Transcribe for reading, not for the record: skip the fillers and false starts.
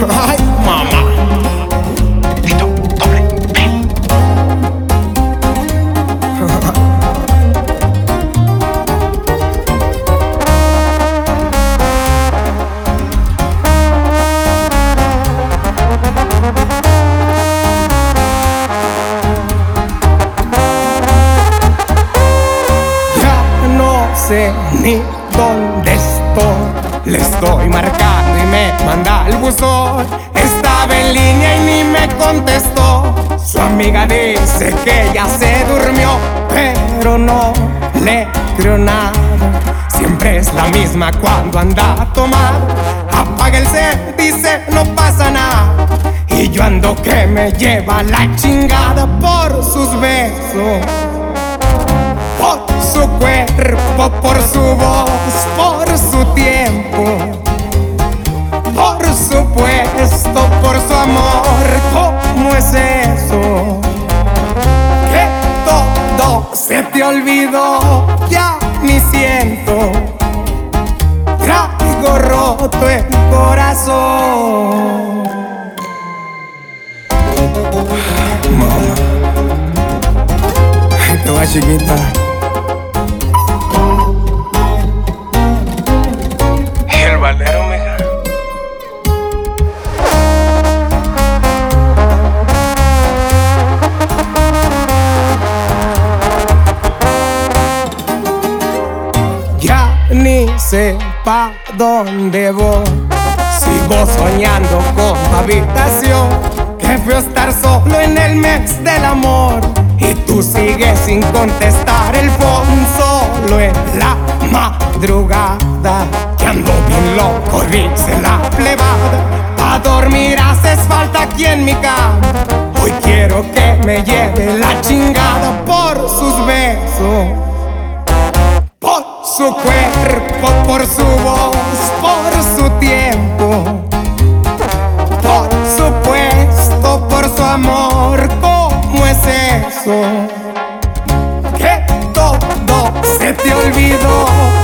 Ay, mamá. Tito, doble P. Ya no sé ni dónde estoy. Le estoy marcando y me manda al buzón. Estaba en línea y ni me contestó. Su amiga dice que ya se durmió, pero no le creo nada. Siempre es la misma cuando anda a tomar. Apaga el set, dice no pasa nada. Y yo ando que me lleva la chingada por sus besos, por su cuerpo, por su voz, por su tiempo, por supuesto, por su amor. ¿Cómo es eso? Que todo se te olvidó, ya ni siento. Traigo roto el corazón. Mamá, ay, toda chiquita. Y el valero, mija. Ya ni sé pa' dónde voy. Sigo soñando con tu habitación. Qué feo estar solo en el mes del amor. Y tú sigues sin contestar el phone. Solo en la madrugada, que ando bien loco, dice la plebada. Pa' dormir haces falta aquí en mi cama. Hoy quiero que me lleve la chingada por sus besos, por su cuerpo, por su voz, por su tiempo, por supuesto, por su amor. ¿Cómo es eso? Que todo se te olvidó,